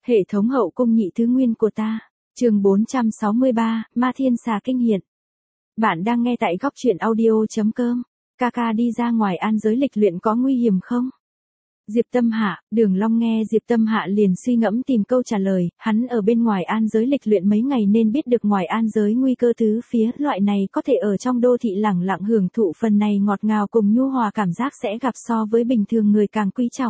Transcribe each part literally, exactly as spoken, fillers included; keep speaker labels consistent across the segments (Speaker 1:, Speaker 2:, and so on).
Speaker 1: Hệ thống hậu cung nhị thứ nguyên của ta. Chương bốn trăm sáu mươi ba, Ma Thiên Xà kinh hiện. Bạn đang nghe tại góc truyện audio.com. Ca ca đi ra ngoài an giới lịch luyện có nguy hiểm không? Diệp Tâm Hạ, Đường Long nghe Diệp Tâm Hạ liền suy ngẫm tìm câu trả lời, hắn ở bên ngoài an giới lịch luyện mấy ngày nên biết được ngoài an giới nguy cơ tứ phía, loại này có thể ở trong đô thị lẳng lặng hưởng thụ phần này ngọt ngào cùng nhu hòa cảm giác sẽ gặp so với bình thường người càng quý trọng.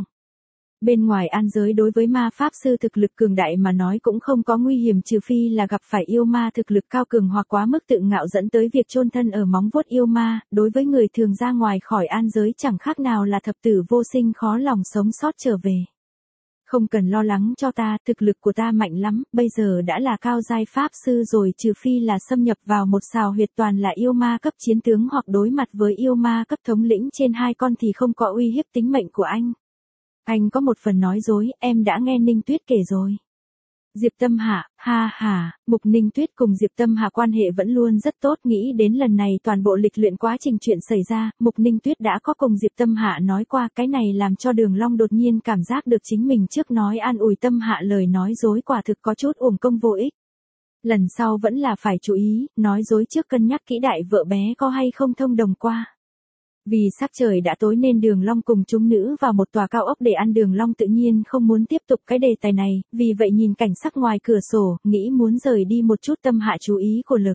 Speaker 1: Bên ngoài an giới đối với ma pháp sư thực lực cường đại mà nói cũng không có nguy hiểm trừ phi là gặp phải yêu ma thực lực cao cường hoặc quá mức tự ngạo dẫn tới việc chôn thân ở móng vuốt yêu ma, đối với người thường ra ngoài khỏi an giới chẳng khác nào là thập tử vô sinh khó lòng sống sót trở về. Không cần lo lắng cho ta, thực lực của ta mạnh lắm, bây giờ đã là cao giai pháp sư rồi, trừ phi là xâm nhập vào một xào huyệt toàn là yêu ma cấp chiến tướng hoặc đối mặt với yêu ma cấp thống lĩnh trên hai con thì không có uy hiếp tính mệnh của anh. Anh có một phần nói dối, em đã nghe Ninh Tuyết kể rồi. Diệp Tâm Hạ, ha ha, Mục Ninh Tuyết cùng Diệp Tâm Hạ quan hệ vẫn luôn rất tốt, nghĩ đến lần này toàn bộ lịch luyện quá trình chuyện xảy ra, Mục Ninh Tuyết đã có cùng Diệp Tâm Hạ nói qua, cái này làm cho Đường Long đột nhiên cảm giác được chính mình trước nói an ủi Tâm Hạ lời nói dối quả thực có chút uổng công vô ích. Lần sau vẫn là phải chú ý, nói dối trước cân nhắc kỹ đại vợ bé có hay không thông đồng qua. Vì sắc trời đã tối nên Đường Long cùng chúng nữ vào một tòa cao ốc để ăn. Đường Long tự nhiên không muốn tiếp tục cái đề tài này, vì vậy nhìn cảnh sắc ngoài cửa sổ, nghĩ muốn rời đi một chút. Tâm Hạ chú ý của lực.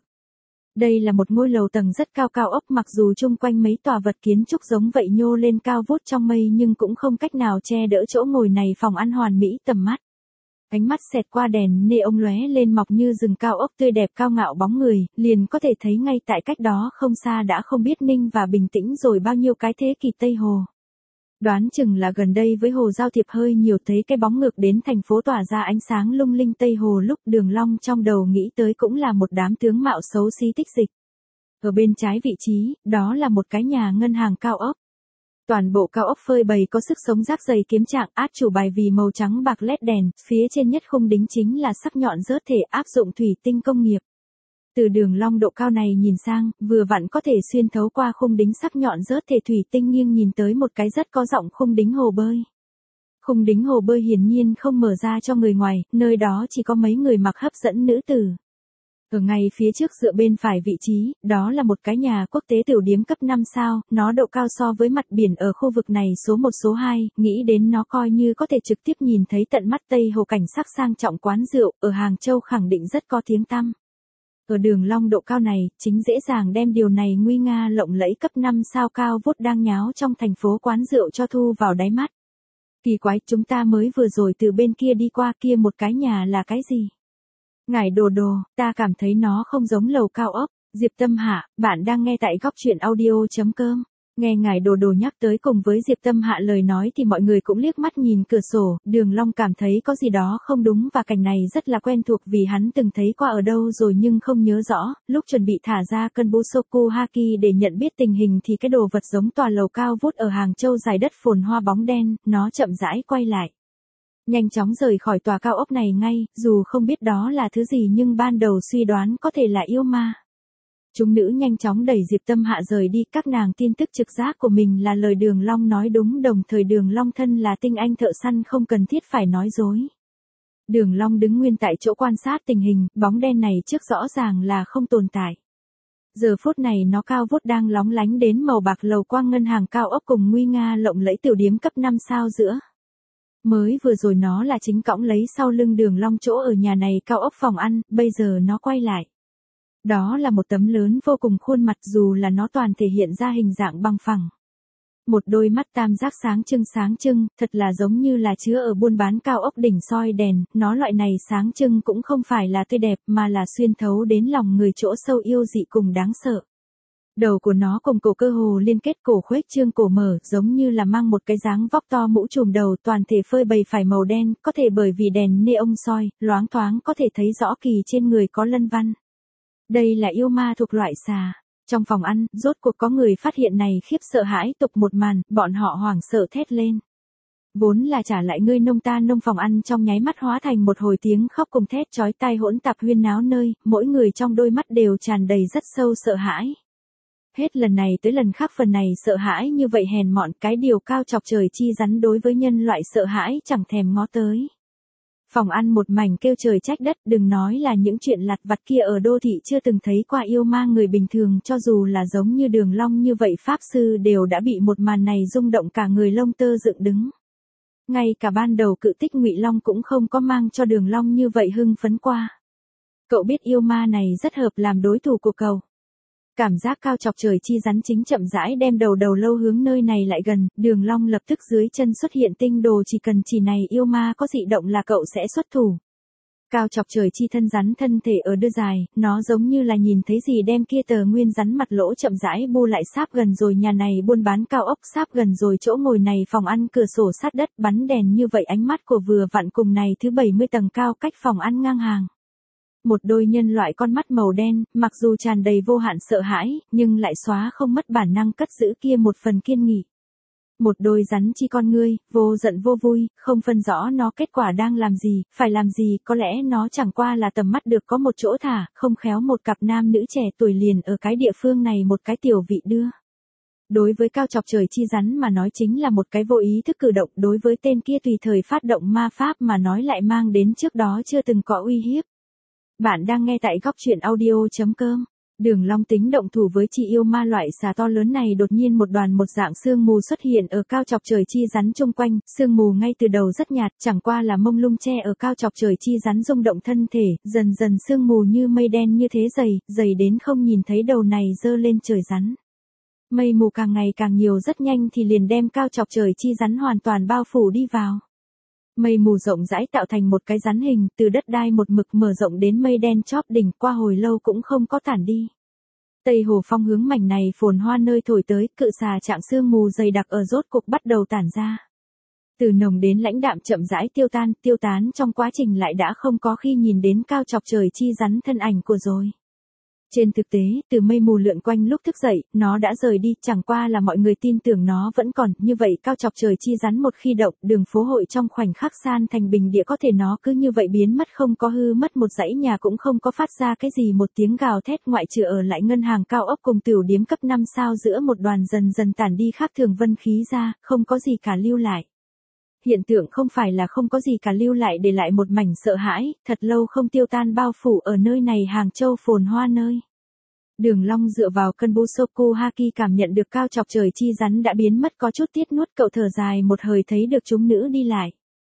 Speaker 1: Đây là một ngôi lầu tầng rất cao cao ốc, mặc dù chung quanh mấy tòa vật kiến trúc giống vậy nhô lên cao vút trong mây nhưng cũng không cách nào che đỡ chỗ ngồi này phòng ăn hoàn mỹ tầm mắt. Ánh mắt xẹt qua đèn neon lóe lên mọc như rừng cao ốc tươi đẹp cao ngạo bóng người, liền có thể thấy ngay tại cách đó không xa đã không biết ninh và bình tĩnh rồi bao nhiêu cái thế kỷ Tây Hồ. Đoán chừng là gần đây với hồ giao thiệp hơi nhiều, thấy cái bóng ngược đến thành phố tỏa ra ánh sáng lung linh Tây Hồ lúc Đường Long trong đầu nghĩ tới cũng là một đám tướng mạo xấu xí tích dịch. Ở bên trái vị trí, đó là một cái nhà ngân hàng cao ốc. Toàn bộ cao ốc phơi bày có sức sống rác dày kiếm trạng, át chủ bài vì màu trắng bạc led đèn, phía trên nhất khung đính chính là sắc nhọn rớt thể áp dụng thủy tinh công nghiệp. Từ Đường Long độ cao này nhìn sang, vừa vặn có thể xuyên thấu qua khung đính sắc nhọn rớt thể thủy tinh nghiêng nhìn tới một cái rất có giọng khung đính hồ bơi. Khung đính hồ bơi hiển nhiên không mở ra cho người ngoài, nơi đó chỉ có mấy người mặc hấp dẫn nữ tử. Ở ngay phía trước dựa bên phải vị trí, đó là một cái nhà quốc tế tiểu điếm cấp năm sao, nó độ cao so với mặt biển ở khu vực này số một số hai, nghĩ đến nó coi như có thể trực tiếp nhìn thấy tận mắt Tây Hồ cảnh sắc sang trọng quán rượu, ở Hàng Châu khẳng định rất có tiếng tăm. Ở Đường Long độ cao này, chính dễ dàng đem điều này nguy nga lộng lẫy cấp năm sao cao vút đang nháo trong thành phố quán rượu cho thu vào đáy mắt. Kỳ quái, chúng ta mới vừa rồi từ bên kia đi qua, kia một cái nhà là cái gì? Ngải Đồ Đồ, ta cảm thấy nó không giống lầu cao ốc. Diệp Tâm Hạ, bạn đang nghe tại góc truyện audio.com. Nghe Ngải Đồ Đồ nhắc tới cùng với Diệp Tâm Hạ lời nói thì mọi người cũng liếc mắt nhìn cửa sổ, Đường Long cảm thấy có gì đó không đúng và cảnh này rất là quen thuộc vì hắn từng thấy qua ở đâu rồi nhưng không nhớ rõ. Lúc chuẩn bị thả ra cơn Busoku Haki để nhận biết tình hình thì cái đồ vật giống tòa lầu cao vút ở Hàng Châu dài đất phồn hoa bóng đen, nó chậm rãi quay lại. Nhanh chóng rời khỏi tòa cao ốc này ngay, dù không biết đó là thứ gì nhưng ban đầu suy đoán có thể là yêu ma. Chúng nữ nhanh chóng đẩy Diệp Tâm Hạ rời đi, các nàng tin tức trực giác của mình là lời Đường Long nói đúng, đồng thời Đường Long thân là tinh anh thợ săn không cần thiết phải nói dối. Đường Long đứng nguyên tại chỗ quan sát tình hình, bóng đen này trước rõ ràng là không tồn tại. Giờ phút này nó cao vút đang lóng lánh đến màu bạc lầu quang ngân hàng cao ốc cùng nguy nga lộng lẫy tiểu điếm cấp năm sao giữa. Mới vừa rồi nó là chính cõng lấy sau lưng Đường Long chỗ ở nhà này cao ốc phòng ăn, bây giờ nó quay lại. Đó là một tấm lớn vô cùng khuôn mặt dù là nó toàn thể hiện ra hình dạng bằng phẳng. Một đôi mắt tam giác sáng trưng sáng trưng, thật là giống như là chứa ở buôn bán cao ốc đỉnh soi đèn, nó loại này sáng trưng cũng không phải là tươi đẹp mà là xuyên thấu đến lòng người chỗ sâu yêu dị cùng đáng sợ. Đầu của nó cùng cổ cơ hồ liên kết, cổ khuếch trương cổ mở, giống như là mang một cái dáng vóc to mũ trùm đầu, toàn thể phơi bày phải màu đen, có thể bởi vì đèn neon soi, loáng thoáng có thể thấy rõ kỳ trên người có lân văn. Đây là yêu ma thuộc loại xà. Trong phòng ăn, rốt cuộc có người phát hiện này khiếp sợ hãi tục một màn, bọn họ hoảng sợ thét lên. Vốn là trả lại ngươi nông ta nông, phòng ăn trong nháy mắt hóa thành một hồi tiếng khóc cùng thét chói tai hỗn tạp huyên náo nơi, mỗi người trong đôi mắt đều tràn đầy rất sâu sợ hãi. Hết lần này tới lần khác phần này sợ hãi như vậy hèn mọn, cái điều cao chọc trời chi rắn đối với nhân loại sợ hãi chẳng thèm ngó tới. Phòng ăn một mảnh kêu trời trách đất, đừng nói là những chuyện lặt vặt kia ở đô thị chưa từng thấy qua yêu ma người bình thường, cho dù là giống như Đường Long như vậy pháp sư đều đã bị một màn này rung động cả người lông tơ dựng đứng. Ngay cả ban đầu cự tích Ngụy Long cũng không có mang cho Đường Long như vậy hưng phấn qua. Cậu biết yêu ma này rất hợp làm đối thủ của cậu. Cảm giác cao chọc trời chi rắn chính chậm rãi đem đầu đầu lâu hướng nơi này lại gần, Đường Long lập tức dưới chân xuất hiện tinh đồ, chỉ cần chỉ này yêu ma có dị động là cậu sẽ xuất thủ. Cao chọc trời chi thân rắn thân thể ở đưa dài, nó giống như là nhìn thấy gì đem kia tờ nguyên rắn mặt lỗ chậm rãi bu lại, sáp gần rồi nhà này buôn bán cao ốc, sáp gần rồi chỗ ngồi này phòng ăn cửa sổ sát đất, bắn đèn như vậy ánh mắt của vừa vặn cùng này thứ bảy mươi tầng cao cách phòng ăn ngang hàng. Một đôi nhân loại con mắt màu đen, mặc dù tràn đầy vô hạn sợ hãi, nhưng lại xóa không mất bản năng cất giữ kia một phần kiên nghị. Một đôi rắn chi con ngươi, vô giận vô vui, không phân rõ nó kết quả đang làm gì, phải làm gì, có lẽ nó chẳng qua là tầm mắt được có một chỗ thả, không khéo một cặp nam nữ trẻ tuổi liền ở cái địa phương này một cái tiểu vị đưa. Đối với cao chọc trời chi rắn mà nói chính là một cái vô ý thức cử động, đối với tên kia tùy thời phát động ma pháp mà nói lại mang đến trước đó chưa từng có uy hiếp. Bạn đang nghe tại góc truyện audio chấm com. Đường Long tính động thủ với chi yêu ma loại xà to lớn này, đột nhiên một đoàn một dạng sương mù xuất hiện ở cao chọc trời chi rắn chung quanh, sương mù ngay từ đầu rất nhạt, chẳng qua là mông lung che ở cao chọc trời chi rắn rung động thân thể, dần dần sương mù như mây đen như thế dày, dày đến không nhìn thấy đầu này dơ lên trời rắn. Mây mù càng ngày càng nhiều, rất nhanh thì liền đem cao chọc trời chi rắn hoàn toàn bao phủ đi vào. Mây mù rộng rãi tạo thành một cái rắn hình, từ đất đai một mực mở rộng đến mây đen chóp đỉnh, qua hồi lâu cũng không có tản đi. Tây Hồ Phong hướng mảnh này phồn hoa nơi thổi tới, cự xà trạng sương mù dày đặc ở rốt cục bắt đầu tản ra. Từ nồng đến lãnh đạm chậm rãi tiêu tan, tiêu tán trong quá trình lại đã không có khi nhìn đến cao chọc trời chi rắn thân ảnh của rồi. Trên thực tế, từ mây mù lượn quanh lúc thức dậy, nó đã rời đi, chẳng qua là mọi người tin tưởng nó vẫn còn, như vậy cao chọc trời chi rắn một khi động, đường phố hội trong khoảnh khắc san thành bình địa, có thể nó cứ như vậy biến mất, không có hư mất một dãy nhà, cũng không có phát ra cái gì một tiếng gào thét, ngoại trừ ở lại ngân hàng cao ốc cùng tiểu điếm cấp năm sao giữa một đoàn dần dần tản đi khác thường vân khí ra, không có gì cả lưu lại. Hiện tượng không phải là không có gì cả lưu lại, để lại một mảnh sợ hãi, thật lâu không tiêu tan bao phủ ở nơi này Hàng Châu phồn hoa nơi. Đường Long dựa vào cân Busoku Haki cảm nhận được cao chọc trời chi rắn đã biến mất, có chút tiếc nuốt, cậu thở dài một hơi thấy được chúng nữ đi lại.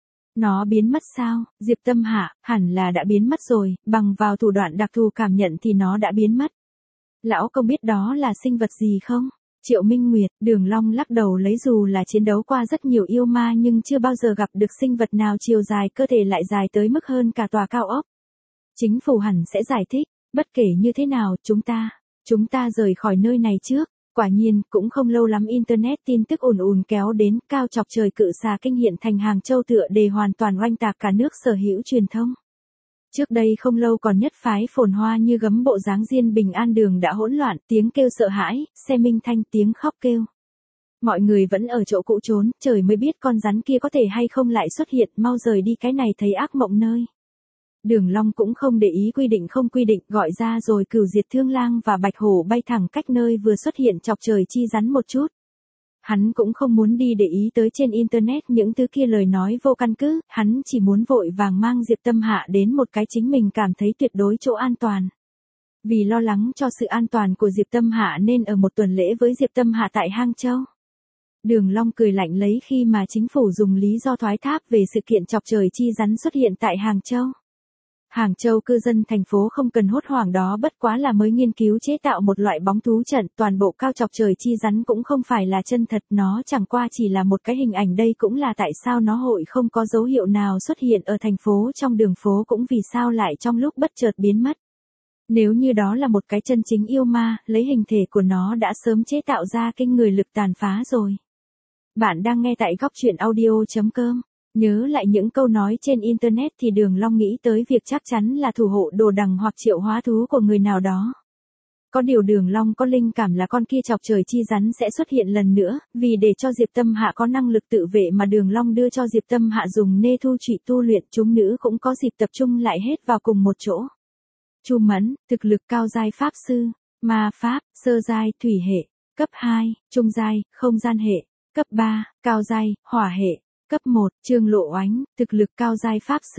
Speaker 1: Nó biến mất sao? Diệp Tâm Hạ, hẳn là đã biến mất rồi, bằng vào thủ đoạn đặc thù cảm nhận thì nó đã biến mất. Lão công biết đó là sinh vật gì không? Triệu Minh Nguyệt, Đường Long lắc đầu, lấy dù là chiến đấu qua rất nhiều yêu ma nhưng chưa bao giờ gặp được sinh vật nào chiều dài cơ thể lại dài tới mức hơn cả tòa cao ốc. Chính phủ hẳn sẽ giải thích, bất kể như thế nào, chúng ta, chúng ta rời khỏi nơi này trước. Quả nhiên, cũng không lâu lắm Internet tin tức ùn ùn kéo đến, cao chọc trời cự xà kinh hiện thành Hàng Châu tựa đề hoàn toàn oanh tạc cả nước sở hữu truyền thông. Trước đây không lâu còn nhất phái phồn hoa như gấm bộ dáng Diên Bình An đường đã hỗn loạn, tiếng kêu sợ hãi, xe minh thanh, tiếng khóc kêu. Mọi người vẫn ở chỗ cũ trốn, trời mới biết con rắn kia có thể hay không lại xuất hiện, mau rời đi cái này thấy ác mộng nơi. Đường Long cũng không để ý quy định không quy định, gọi ra rồi cửu diệt thương lang và bạch hổ bay thẳng cách nơi vừa xuất hiện chọc trời chi rắn một chút. Hắn cũng không muốn đi để ý tới trên Internet những thứ kia lời nói vô căn cứ, hắn chỉ muốn vội vàng mang Diệp Tâm Hạ đến một cái chính mình cảm thấy tuyệt đối chỗ an toàn. Vì lo lắng cho sự an toàn của Diệp Tâm Hạ nên ở một tuần lễ với Diệp Tâm Hạ tại Hàng Châu. Đường Long cười lạnh lấy khi mà chính phủ dùng lý do thoái thác về sự kiện chọc trời chi rắn xuất hiện tại Hàng Châu. Hàng Châu cư dân thành phố không cần hốt hoảng, đó bất quá là mới nghiên cứu chế tạo một loại bóng thú trận, toàn bộ cao chọc trời chi rắn cũng không phải là chân thật, nó chẳng qua chỉ là một cái hình ảnh, đây cũng là tại sao nó hội không có dấu hiệu nào xuất hiện ở thành phố, trong đường phố cũng vì sao lại trong lúc bất chợt biến mất. Nếu như đó là một cái chân chính yêu ma, lấy hình thể của nó đã sớm chế tạo ra kinh người lực tàn phá rồi. Bạn đang nghe tại góc truyện audio chấm com. Nhớ lại những câu nói trên Internet thì Đường Long nghĩ tới việc chắc chắn là thủ hộ đồ đằng hoặc triệu hóa thú của người nào đó. Có điều Đường Long có linh cảm là con kia chọc trời chi rắn sẽ xuất hiện lần nữa, vì để cho Diệp Tâm Hạ có năng lực tự vệ mà Đường Long đưa cho Diệp Tâm Hạ dùng nê thu trụy tu luyện, chúng nữ cũng có dịp tập trung lại hết vào cùng một chỗ. Chu Mẫn, thực lực cao giai pháp sư, ma pháp, sơ giai, thủy hệ, cấp hai, trung giai, không gian hệ, cấp ba, cao giai, hỏa hệ. Cấp một, Trương Lộ Oánh, thực lực cao giai pháp sư,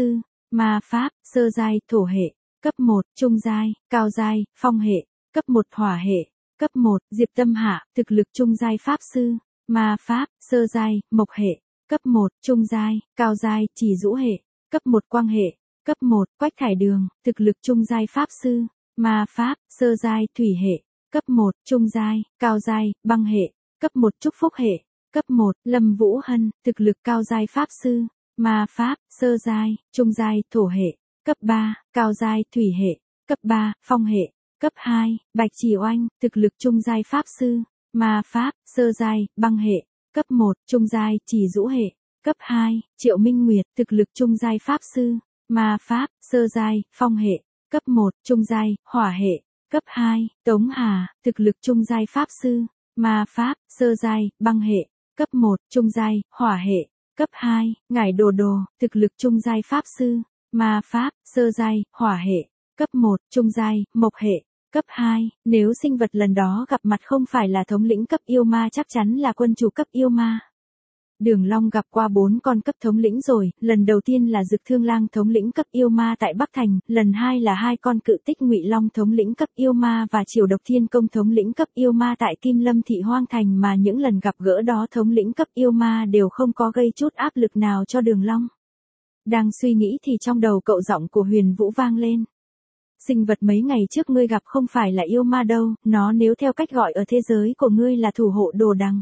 Speaker 1: ma pháp, sơ giai, thổ hệ, cấp một, trung giai, cao giai, phong hệ, cấp một hỏa hệ, cấp một, Diệp Tâm Hạ, thực lực trung giai pháp sư, ma pháp, sơ giai, mộc hệ, cấp một, trung giai, cao giai, chỉ dũ hệ, cấp một quang hệ, cấp một, Quách Thải Đường, thực lực trung giai pháp sư, ma pháp, sơ giai, thủy hệ, cấp một, trung giai, cao giai, băng hệ, cấp một trúc phúc hệ, cấp một, Lâm Vũ Hân, thực lực cao giai pháp sư, ma pháp, sơ giai, trung giai, thổ hệ, cấp ba, cao giai, thủy hệ, cấp ba, phong hệ, cấp hai, Bạch Chỉ Oanh, thực lực trung giai pháp sư, ma pháp, sơ giai, băng hệ, cấp một, trung giai, chỉ dũ hệ, cấp hai, Triệu Minh Nguyệt, thực lực trung giai pháp sư, ma pháp, sơ giai, phong hệ, cấp một, trung giai, hỏa hệ, cấp hai, Tống Hà, thực lực trung giai pháp sư, ma pháp, sơ giai, băng hệ, cấp một, trung giai, hỏa hệ, cấp hai, Ngải Đồ Đồ, thực lực trung giai pháp sư, ma pháp, sơ giai, hỏa hệ, cấp một, trung giai, mộc hệ, cấp hai, nếu sinh vật lần đó gặp mặt không phải là thống lĩnh cấp yêu ma chắc chắn là quân chủ cấp yêu ma. Đường Long gặp qua bốn con cấp thống lĩnh rồi, lần đầu tiên là Dực Thương Lang thống lĩnh cấp yêu ma tại Bắc Thành, lần hai là hai con cự tích Ngụy Long thống lĩnh cấp yêu ma và Triều Độc Thiên Công thống lĩnh cấp yêu ma tại Kim Lâm thị Hoang Thành, mà những lần gặp gỡ đó thống lĩnh cấp yêu ma đều không có gây chút áp lực nào cho Đường Long. Đang suy nghĩ thì trong đầu cậu giọng của Huyền Vũ vang lên. Sinh vật mấy ngày trước ngươi gặp không phải là yêu ma đâu, nó nếu theo cách gọi ở thế giới của ngươi là thủ hộ đồ đằng.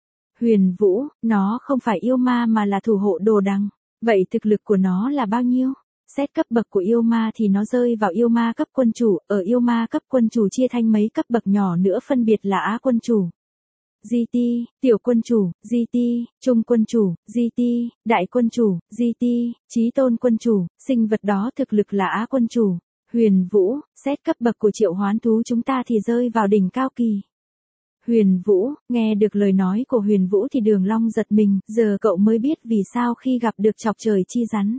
Speaker 1: Huyền Vũ, nó không phải yêu ma mà là thủ hộ đồ đằng. Vậy thực lực của nó là bao nhiêu? Xét cấp bậc của yêu ma thì nó rơi vào yêu ma cấp quân chủ, ở yêu ma cấp quân chủ chia thành mấy cấp bậc nhỏ nữa phân biệt là Á quân chủ, giê tê, tiểu quân chủ, giê tê, trung quân chủ, giê tê, đại quân chủ, giê tê, chí tôn quân chủ, sinh vật đó thực lực là Á quân chủ. Huyền Vũ, xét cấp bậc của triệu hoán thú chúng ta thì rơi vào đỉnh cao kỳ. Huyền Vũ, nghe được lời nói của Huyền Vũ thì Đường Long giật mình, giờ cậu mới biết vì sao khi gặp được chọc trời chi rắn.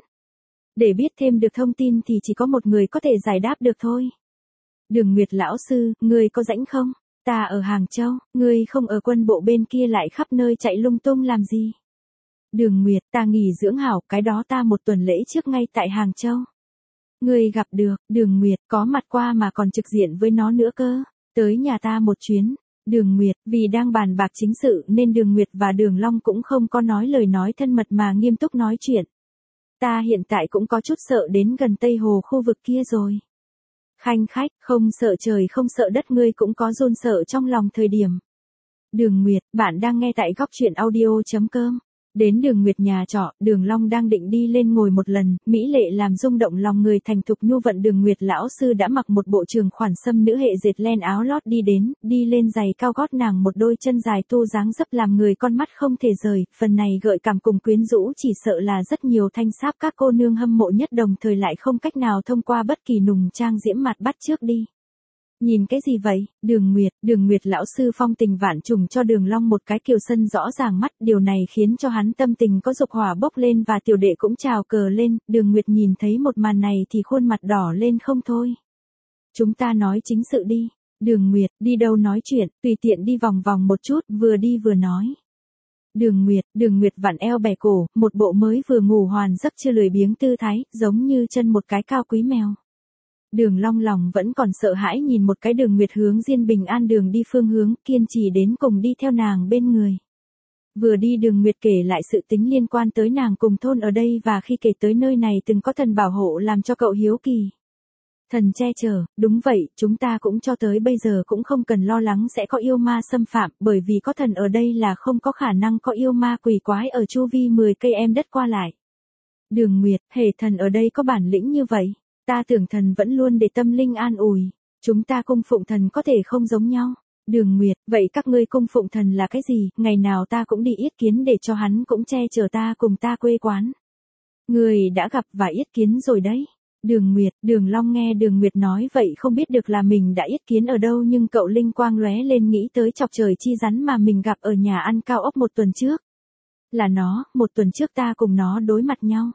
Speaker 1: Để biết thêm được thông tin thì chỉ có một người có thể giải đáp được thôi. Đường Nguyệt lão sư, ngươi có rảnh không? Ta ở Hàng Châu, ngươi không ở quân bộ bên kia lại khắp nơi chạy lung tung làm gì? Đường Nguyệt, ta nghỉ dưỡng hảo, cái đó ta một tuần lễ trước ngay tại Hàng Châu. Ngươi gặp được, Đường Nguyệt, có mặt qua mà còn trực diện với nó nữa cơ. Tới nhà ta một chuyến. Đường Nguyệt, vì đang bàn bạc chính sự nên Đường Nguyệt và Đường Long cũng không có nói lời nói thân mật mà nghiêm túc nói chuyện. Ta hiện tại cũng có chút sợ đến gần Tây Hồ khu vực kia rồi. Khanh khách, không sợ trời không sợ đất, ngươi cũng có run sợ trong lòng thời điểm. Đường Nguyệt, bạn đang nghe tại góc truyện audio chấm com. Đến Đường Nguyệt nhà trọ, Đường Long đang định đi lên ngồi một lần, mỹ lệ làm rung động lòng người thành thục nhu vận. Đường Nguyệt lão sư đã mặc một bộ trường khoản sâm nữ hệ dệt len áo lót đi đến, đi lên giày cao gót nàng một đôi chân dài tu dáng dấp làm người con mắt không thể rời, phần này gợi cảm cùng quyến rũ chỉ sợ là rất nhiều thanh sáp các cô nương hâm mộ nhất đồng thời lại không cách nào thông qua bất kỳ nùng trang diễm mặt bắt trước đi. Nhìn cái gì vậy? Đường Nguyệt, Đường Nguyệt lão sư phong tình vạn trùng cho Đường Long một cái kiều sân rõ ràng mắt, điều này khiến cho hắn tâm tình có dục hỏa bốc lên và tiểu đệ cũng trào cờ lên. Đường Nguyệt nhìn thấy một màn này thì khuôn mặt đỏ lên không thôi. Chúng ta nói chính sự đi. Đường Nguyệt, đi đâu nói chuyện, tùy tiện đi vòng vòng một chút, vừa đi vừa nói. Đường Nguyệt, Đường Nguyệt vặn eo bẻ cổ, một bộ mới vừa ngủ hoàn giấc chưa lười biếng tư thái, giống như chân một cái cao quý mèo. Đường Long lòng vẫn còn sợ hãi nhìn một cái Đường Nguyệt hướng Diên Bình An đường đi phương hướng, kiên trì đến cùng đi theo nàng bên người. Vừa đi Đường Nguyệt kể lại sự tính liên quan tới nàng cùng thôn ở đây và khi kể tới nơi này từng có thần bảo hộ làm cho cậu hiếu kỳ. Thần che chở, đúng vậy, chúng ta cũng cho tới bây giờ cũng không cần lo lắng sẽ có yêu ma xâm phạm, bởi vì có thần ở đây là không có khả năng có yêu ma quỷ quái ở chu vi mười cây em đất qua lại. Đường Nguyệt, hề thần ở đây có bản lĩnh như vậy. Ta tưởng thần vẫn luôn để tâm linh an ủi. Chúng ta cung phụng thần có thể không giống nhau. Đường Nguyệt, vậy các ngươi cung phụng thần là cái gì? Ngày nào ta cũng đi yết kiến để cho hắn cũng che chở ta cùng ta quê quán. Người đã gặp và yết kiến rồi đấy. Đường Nguyệt, Đường Long nghe Đường Nguyệt nói vậy không biết được là mình đã yết kiến ở đâu, nhưng cậu linh quang lóe lên nghĩ tới chọc trời chi rắn mà mình gặp ở nhà ăn cao ốc một tuần trước. Là nó, một tuần trước ta cùng nó đối mặt nhau.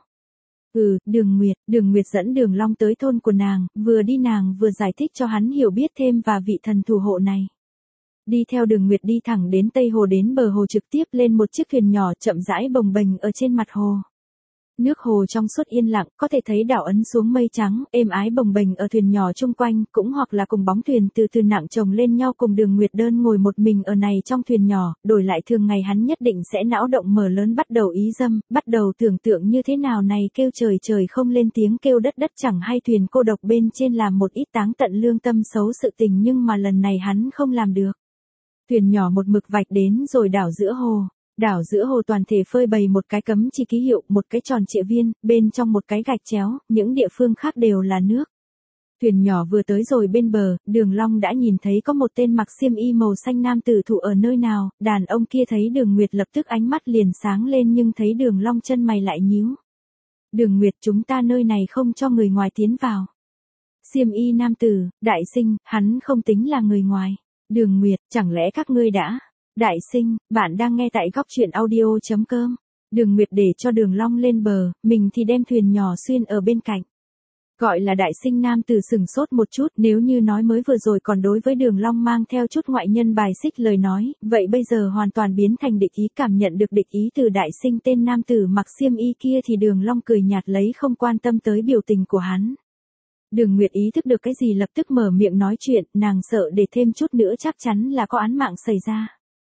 Speaker 1: Ừ, Đường Nguyệt, Đường Nguyệt dẫn Đường Long tới thôn của nàng, vừa đi nàng vừa giải thích cho hắn hiểu biết thêm và vị thần thủ hộ này. Đi theo Đường Nguyệt đi thẳng đến Tây Hồ, đến bờ hồ trực tiếp lên một chiếc thuyền nhỏ chậm rãi bồng bềnh ở trên mặt hồ. Nước hồ trong suốt yên lặng, có thể thấy đảo ấn xuống mây trắng, êm ái bồng bềnh ở thuyền nhỏ chung quanh, cũng hoặc là cùng bóng thuyền từ từ nặng chồng lên nhau cùng Đường Nguyệt đơn ngồi một mình ở này trong thuyền nhỏ, đổi lại thường ngày hắn nhất định sẽ não động mở lớn bắt đầu ý dâm, bắt đầu tưởng tượng như thế nào này kêu trời trời không lên tiếng kêu đất đất chẳng hay thuyền cô độc bên trên làm một ít táng tận lương tâm xấu sự tình nhưng mà lần này hắn không làm được. Thuyền nhỏ một mực vạch đến rồi đảo giữa hồ. Đảo giữa hồ toàn thể phơi bày một cái cấm chỉ ký hiệu, một cái tròn trịa viên, bên trong một cái gạch chéo, những địa phương khác đều là nước. Thuyền nhỏ vừa tới rồi bên bờ, Đường Long đã nhìn thấy có một tên mặc xiêm y màu xanh nam tử thụ ở nơi nào, đàn ông kia thấy Đường Nguyệt lập tức ánh mắt liền sáng lên nhưng thấy Đường Long chân mày lại nhíu. Đường Nguyệt, chúng ta nơi này không cho người ngoài tiến vào. Xiêm y nam tử, đại sinh, hắn không tính là người ngoài. Đường Nguyệt, chẳng lẽ các ngươi đã... Đại sinh, bạn đang nghe tại góc truyện audio chấm com. Đường Nguyệt để cho Đường Long lên bờ, mình thì đem thuyền nhỏ xuyên ở bên cạnh. Gọi là đại sinh nam tử sừng sốt một chút, nếu như nói mới vừa rồi còn đối với Đường Long mang theo chút ngoại nhân bài xích lời nói, vậy bây giờ hoàn toàn biến thành địch ý, cảm nhận được địch ý từ đại sinh tên nam tử mặc xiêm y kia thì Đường Long cười nhạt lấy không quan tâm tới biểu tình của hắn. Đường Nguyệt ý thức được cái gì lập tức mở miệng nói chuyện, nàng sợ để thêm chút nữa chắc chắn là có án mạng xảy ra.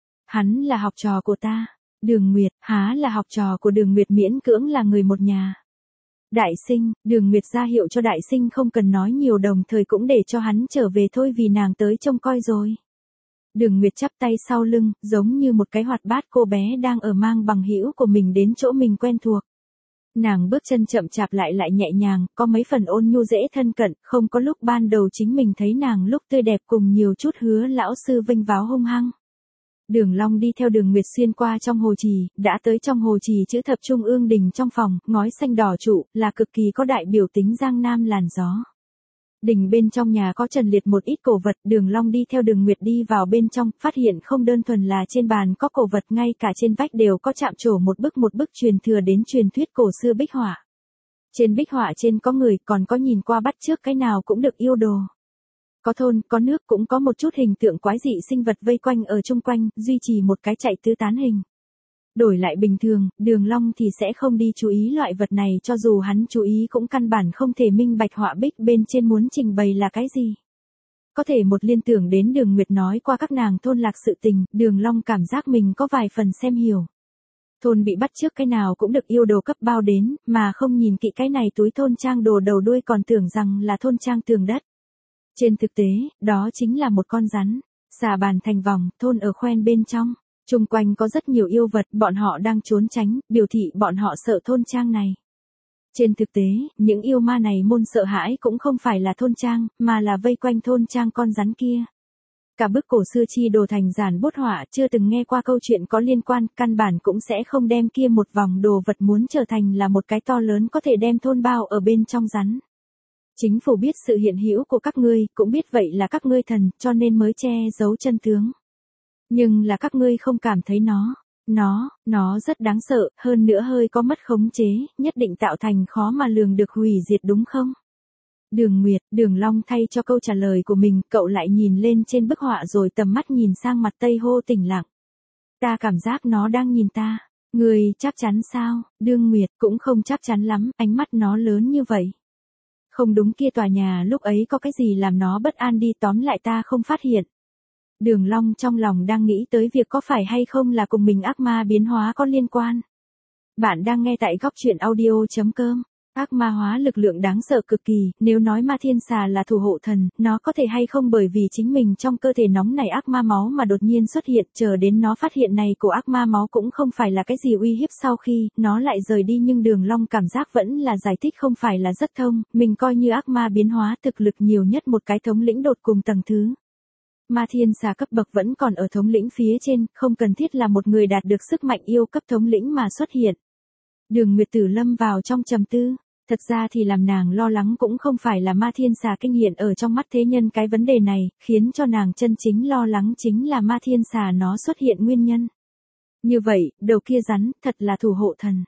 Speaker 1: Hắn là học trò của ta. Đường Nguyệt, há là học trò của Đường Nguyệt miễn cưỡng là người một nhà. Đại sinh, Đường Nguyệt ra hiệu cho đại sinh không cần nói nhiều đồng thời cũng để cho hắn trở về thôi vì nàng tới trông coi rồi. Đường Nguyệt chắp tay sau lưng, giống như một cái hoạt bát cô bé đang ở mang bằng hữu của mình đến chỗ mình quen thuộc. Nàng bước chân chậm chạp lại lại nhẹ nhàng, có mấy phần ôn nhu dễ thân cận, không có lúc ban đầu chính mình thấy nàng lúc tươi đẹp cùng nhiều chút hứa lão sư vênh váo hung hăng. Đường Long đi theo Đường Nguyệt xuyên qua trong hồ trì, đã tới trong hồ trì chữ thập trung ương đình trong phòng, ngói xanh đỏ trụ, là cực kỳ có đại biểu tính giang nam làn gió. Đình bên trong nhà có trần liệt một ít cổ vật, Đường Long đi theo Đường Nguyệt đi vào bên trong, phát hiện không đơn thuần là trên bàn có cổ vật, ngay cả trên vách đều có chạm trổ một bức một bức truyền thừa đến truyền thuyết cổ xưa bích họa. Trên bích họa trên có người, còn có nhìn qua bắt chước cái nào cũng được yêu đồ. Có thôn, có nước, cũng có một chút hình tượng quái dị sinh vật vây quanh ở chung quanh, duy trì một cái chạy tứ tán hình. Đổi lại bình thường, Đường Long thì sẽ không đi chú ý loại vật này, cho dù hắn chú ý cũng căn bản không thể minh bạch họa bích bên trên muốn trình bày là cái gì. Có thể một liên tưởng đến Đường Nguyệt nói qua các nàng thôn lạc sự tình, Đường Long cảm giác mình có vài phần xem hiểu. Thôn bị bắt trước cái nào cũng được yêu đồ cấp bao đến, mà không nhìn kỹ cái này túi thôn trang đồ đầu đuôi còn tưởng rằng là thôn trang tường đất. Trên thực tế, đó chính là một con rắn, xà bàn thành vòng, thôn ở khoen bên trong, chung quanh có rất nhiều yêu vật, bọn họ đang trốn tránh, biểu thị bọn họ sợ thôn trang này. Trên thực tế, những yêu ma này môn sợ hãi cũng không phải là thôn trang, mà là vây quanh thôn trang con rắn kia. Cả bức cổ xưa chi đồ thành giản bút họa, chưa từng nghe qua câu chuyện có liên quan, căn bản cũng sẽ không đem kia một vòng đồ vật muốn trở thành là một cái to lớn có thể đem thôn bao ở bên trong rắn. Chính phủ biết sự hiện hữu của các ngươi, cũng biết vậy là các ngươi thần, cho nên mới che giấu chân tướng. Nhưng là các ngươi không cảm thấy nó, nó, nó rất đáng sợ, hơn nữa hơi có mất khống chế, nhất định tạo thành khó mà lường được hủy diệt đúng không? Đường Nguyệt, Đường Long thay cho câu trả lời của mình, cậu lại nhìn lên trên bức họa rồi tầm mắt nhìn sang mặt Tây Hô Tĩnh lặng. Ta cảm giác nó đang nhìn ta. Ngươi chắc chắn sao? Đường Nguyệt cũng không chắc chắn lắm, ánh mắt nó lớn như vậy. Không đúng, kia tòa nhà lúc ấy có cái gì làm nó bất an đi, tóm lại ta không phát hiện. Đường Long trong lòng đang nghĩ tới việc có phải hay không là cùng mình ác ma biến hóa có liên quan. Bạn đang nghe tại góc truyện audio chấm com. Ác ma hóa lực lượng đáng sợ cực kỳ, nếu nói ma thiên xà là thủ hộ thần, nó có thể hay không bởi vì chính mình trong cơ thể nóng này ác ma máu mà đột nhiên xuất hiện, chờ đến nó phát hiện này của ác ma máu cũng không phải là cái gì uy hiếp, sau khi nó lại rời đi, nhưng Đường Long cảm giác vẫn là giải thích không phải là rất thông, mình coi như ác ma biến hóa thực lực nhiều nhất một cái thống lĩnh đột cùng tầng thứ. Ma thiên xà cấp bậc vẫn còn ở thống lĩnh phía trên, không cần thiết là một người đạt được sức mạnh yêu cấp thống lĩnh mà xuất hiện. Đường Nguyệt Tử lâm vào trong trầm tư. Thật ra thì làm nàng lo lắng cũng không phải là ma thiên xà kinh hiện ở trong mắt thế nhân cái vấn đề này, khiến cho nàng chân chính lo lắng chính là ma thiên xà nó xuất hiện nguyên nhân. Như vậy, đầu kia rắn, thật là thủ hộ thần.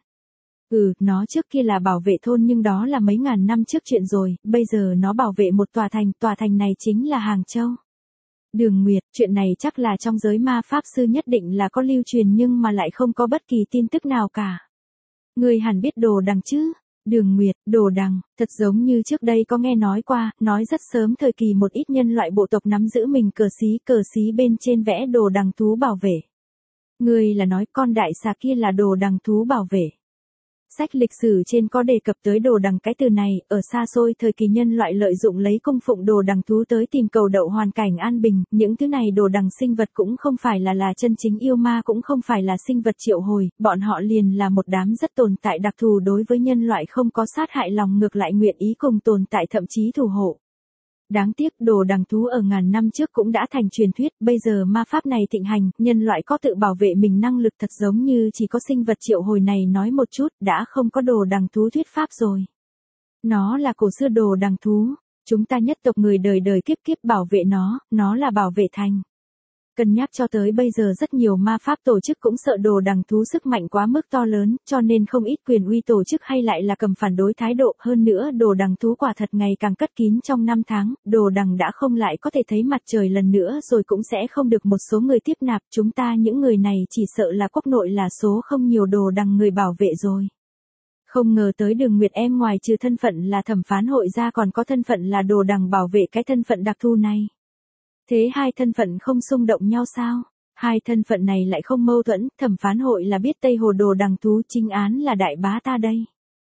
Speaker 1: Ừ, nó trước kia là bảo vệ thôn nhưng đó là mấy ngàn năm trước chuyện rồi, bây giờ nó bảo vệ một tòa thành, tòa thành này chính là Hàng Châu. Đường Nguyệt, chuyện này chắc là trong giới ma pháp sư nhất định là có lưu truyền nhưng mà lại không có bất kỳ tin tức nào cả. Ngươi hẳn biết Đồ Đằng chứ? Đường Nguyệt, Đồ Đằng, thật giống như trước đây có nghe nói qua, nói rất sớm thời kỳ một ít nhân loại bộ tộc nắm giữ mình cờ xí, cờ xí bên trên vẽ Đồ Đằng thú bảo vệ. Ngươi là nói con đại xà kia là Đồ Đằng thú bảo vệ. Sách lịch sử trên có đề cập tới Đồ Đằng cái từ này, ở xa xôi thời kỳ nhân loại lợi dụng lấy cung phụng Đồ Đằng thú tới tìm cầu đậu hoàn cảnh an bình, những thứ này Đồ Đằng sinh vật cũng không phải là là chân chính yêu ma, cũng không phải là sinh vật triệu hồi, bọn họ liền là một đám rất tồn tại đặc thù đối với nhân loại, không có sát hại lòng, ngược lại nguyện ý cùng tồn tại, thậm chí thủ hộ. Đáng tiếc Đồ Đằng thú ở ngàn năm trước cũng đã thành truyền thuyết, bây giờ ma pháp này thịnh hành, nhân loại có tự bảo vệ mình năng lực, thật giống như chỉ có sinh vật triệu hồi này nói một chút, đã không có Đồ Đằng thú thuyết pháp rồi. Nó là cổ xưa Đồ Đằng thú, chúng ta nhất tộc người đời đời kiếp kiếp bảo vệ nó, nó là bảo vệ thành. Cân nhắc cho tới bây giờ rất nhiều ma pháp tổ chức cũng sợ Đồ Đằng thú sức mạnh quá mức to lớn, cho nên không ít quyền uy tổ chức hay lại là cầm phản đối thái độ. Hơn nữa Đồ Đằng thú quả thật ngày càng cất kín, trong năm tháng, Đồ Đằng đã không lại có thể thấy mặt trời lần nữa rồi, cũng sẽ không được một số người tiếp nạp, chúng ta những người này chỉ sợ là quốc nội là số không nhiều Đồ Đằng người bảo vệ rồi. Không ngờ tới Đường Nguyệt em ngoài trừ thân phận là thẩm phán hội ra còn có thân phận là Đồ Đằng bảo vệ, cái thân phận đặc thù này. Thế hai thân phận không xung động nhau sao? Hai thân phận này lại không mâu thuẫn, thẩm phán hội là biết Tây Hồ Đồ Đằng thú, chính án là đại bá ta đây.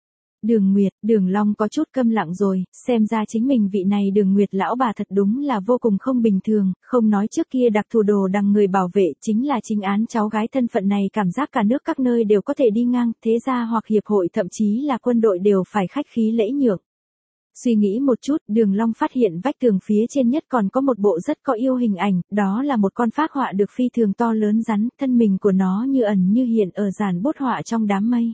Speaker 1: Đường Nguyệt, Đường Long có chút câm lặng rồi, xem ra chính mình vị này Đường Nguyệt lão bà thật đúng là vô cùng không bình thường, không nói trước kia đặc thù Đồ Đằng người bảo vệ, chính là chính án cháu gái thân phận này cảm giác cả nước các nơi đều có thể đi ngang, thế gia hoặc hiệp hội thậm chí là quân đội đều phải khách khí lễ nhượng. Suy nghĩ một chút, Đường Long phát hiện vách tường phía trên nhất còn có một bộ rất có yêu hình ảnh, đó là một con phác họa được phi thường to lớn rắn, thân mình của nó như ẩn như hiện ở dàn bút họa trong đám mây.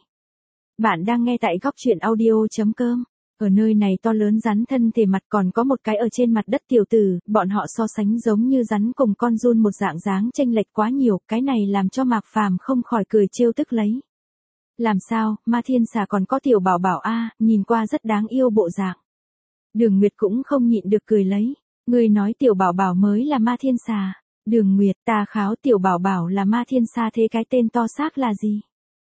Speaker 1: Bạn đang nghe tại góc truyện audio chấm com. Ở nơi này to lớn rắn thân thể mặt còn có một cái ở trên mặt đất tiểu tử, bọn họ so sánh giống như rắn cùng con giun một dạng, dáng chênh lệch quá nhiều, cái này làm cho Mạc Phàm không khỏi cười trêu tức lấy. Làm sao, Ma Thiên Xà còn có tiểu bảo bảo a, nhìn qua rất đáng yêu bộ dạng. Đường Nguyệt cũng không nhịn được cười lấy. Người nói tiểu bảo bảo mới là Ma Thiên Xà. Đường Nguyệt, ta kháo tiểu bảo bảo là Ma Thiên Xà, thế cái tên to xác là gì?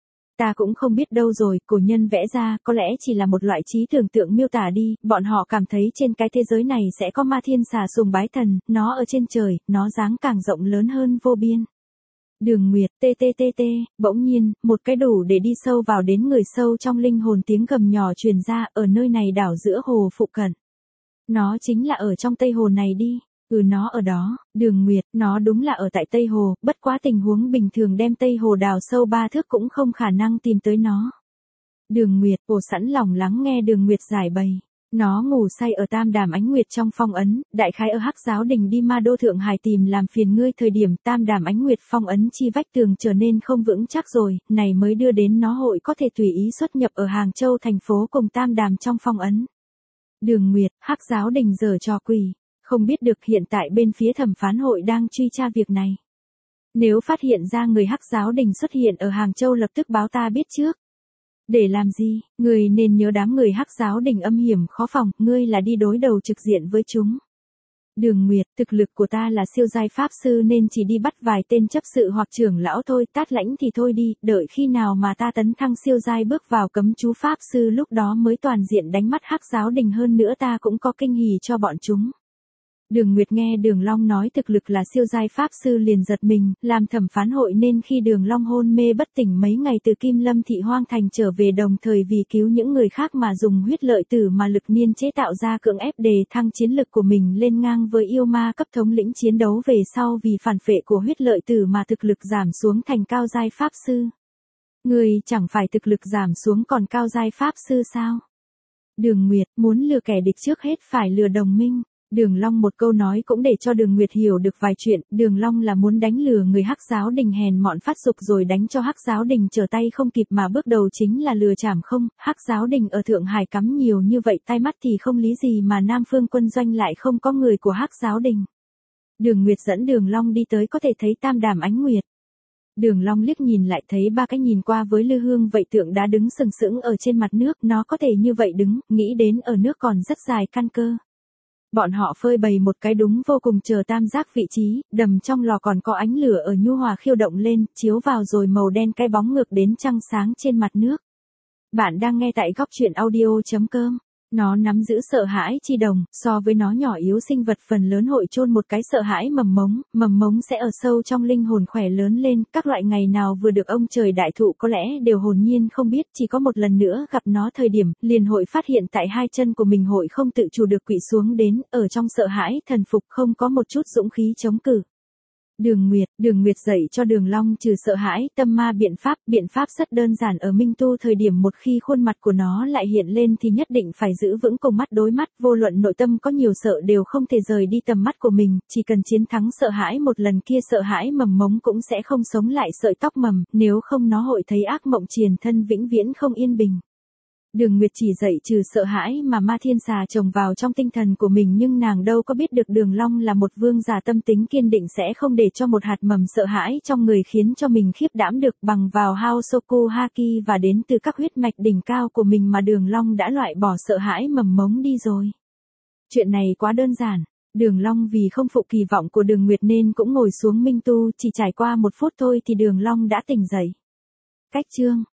Speaker 1: Ta cũng không biết đâu rồi, cổ nhân vẽ ra, có lẽ chỉ là một loại trí tưởng tượng miêu tả đi, bọn họ cảm thấy trên cái thế giới này sẽ có Ma Thiên Xà sùng bái thần, nó ở trên trời, nó dáng càng rộng lớn hơn vô biên. Đường Nguyệt, tê tê tê tê, bỗng nhiên, một cái đủ để đi sâu vào đến người sâu trong linh hồn tiếng gầm nhỏ truyền ra, ở nơi này đảo giữa hồ phụ cận. Nó chính là ở trong Tây Hồ này đi. Ừ, nó ở đó. Đường Nguyệt, nó đúng là ở tại Tây Hồ, bất quá tình huống bình thường đem Tây Hồ đào sâu ba thước cũng không khả năng tìm tới nó. Đường Nguyệt, ồ, sẵn lòng lắng nghe Đường Nguyệt giải bày. Nó ngủ say ở Tam Đàm Ánh Nguyệt trong phong ấn, đại khái ở Hắc Giáo Đình đi Ma Đô Thượng Hải tìm làm phiền ngươi thời điểm Tam Đàm Ánh Nguyệt phong ấn chi vách tường trở nên không vững chắc rồi, này mới đưa đến nó hội có thể tùy ý xuất nhập ở Hàng Châu thành phố cùng Tam Đàm trong phong ấn. Đường Nguyệt, Hắc Giáo Đình giở trò quỷ, không biết được hiện tại bên phía thẩm phán hội đang truy tra việc này. Nếu phát hiện ra người Hắc Giáo Đình xuất hiện ở Hàng Châu lập tức báo ta biết trước. Để làm gì, người nên nhớ đám người Hắc Giáo Đình âm hiểm khó phòng, ngươi là đi đối đầu trực diện với chúng. Đường Nguyệt, thực lực của ta là siêu giai pháp sư nên chỉ đi bắt vài tên chấp sự hoặc trưởng lão thôi, tát lãnh thì thôi đi, đợi khi nào mà ta tấn thăng siêu giai bước vào cấm chú pháp sư lúc đó mới toàn diện đánh mắt Hắc Giáo Đình, hơn nữa ta cũng có kinh hỉ cho bọn chúng. Đường Nguyệt nghe Đường Long nói thực lực là siêu giai pháp sư liền giật mình, làm thẩm phán hội nên khi Đường Long hôn mê bất tỉnh mấy ngày từ Kim Lâm thị hoang thành trở về, đồng thời vì cứu những người khác mà dùng huyết lợi tử mà lực niên chế tạo ra cưỡng ép đề thăng chiến lực của mình lên ngang với yêu ma cấp thống lĩnh, chiến đấu về sau vì phản phệ của huyết lợi tử mà thực lực giảm xuống thành cao giai pháp sư. Người chẳng phải thực lực giảm xuống còn cao giai pháp sư sao? Đường Nguyệt, muốn lừa kẻ địch trước hết phải lừa đồng minh. Đường Long một câu nói cũng để cho Đường Nguyệt hiểu được vài chuyện, Đường Long là muốn đánh lừa người Hắc Giáo Đình hèn mọn phát dục rồi đánh cho Hắc Giáo Đình trở tay không kịp, mà bước đầu chính là lừa chảm không, Hắc Giáo Đình ở Thượng Hải cắm nhiều như vậy tai mắt thì không lý gì mà Nam Phương quân doanh lại không có người của Hắc Giáo Đình. Đường Nguyệt dẫn Đường Long đi tới có thể thấy Tam Đàm Ánh Nguyệt. Đường Long liếc nhìn lại thấy ba cái nhìn qua với lư hương vậy tượng đá đứng sừng sững ở trên mặt nước, nó có thể như vậy đứng, nghĩ đến ở nước còn rất dài căn cơ. Bọn họ phơi bày một cái đúng vô cùng chờ tam giác vị trí, đầm trong lò còn có ánh lửa ở nhu hòa khiêu động lên, chiếu vào rồi màu đen cái bóng ngược đến trăng sáng trên mặt nước. Bạn đang nghe tại góc chuyện audio chấm com. Nó nắm giữ sợ hãi chi đồng, so với nó nhỏ yếu sinh vật phần lớn hội chôn một cái sợ hãi mầm mống, mầm mống sẽ ở sâu trong linh hồn khỏe lớn lên, các loại ngày nào vừa được ông trời đại thụ có lẽ đều hồn nhiên không biết, chỉ có một lần nữa gặp nó thời điểm, liền hội phát hiện tại hai chân của mình hội không tự chủ được quỵ xuống đến, ở trong sợ hãi thần phục không có một chút dũng khí chống cự. Đường Nguyệt, Đường Nguyệt dạy cho Đường Long trừ sợ hãi, tâm ma biện pháp, biện pháp rất đơn giản ở Minh Tu thời điểm một khi khuôn mặt của nó lại hiện lên thì nhất định phải giữ vững cùng mắt đối mắt, vô luận nội tâm có nhiều sợ đều không thể rời đi tầm mắt của mình, chỉ cần chiến thắng sợ hãi một lần kia sợ hãi mầm mống cũng sẽ không sống lại sợi tóc mầm, nếu không nó hội thấy ác mộng triền thân vĩnh viễn không yên bình. Đường Nguyệt chỉ dạy trừ sợ hãi mà ma thiên xà trồng vào trong tinh thần của mình nhưng nàng đâu có biết được Đường Long là một vương giả tâm tính kiên định sẽ không để cho một hạt mầm sợ hãi trong người khiến cho mình khiếp đảm được bằng vào Hosoku Haki và đến từ các huyết mạch đỉnh cao của mình mà Đường Long đã loại bỏ sợ hãi mầm mống đi rồi. Chuyện này quá đơn giản. Đường Long vì không phụ kỳ vọng của Đường Nguyệt nên cũng ngồi xuống minh tu, chỉ trải qua một phút thôi thì Đường Long đã tỉnh dậy. Cách chương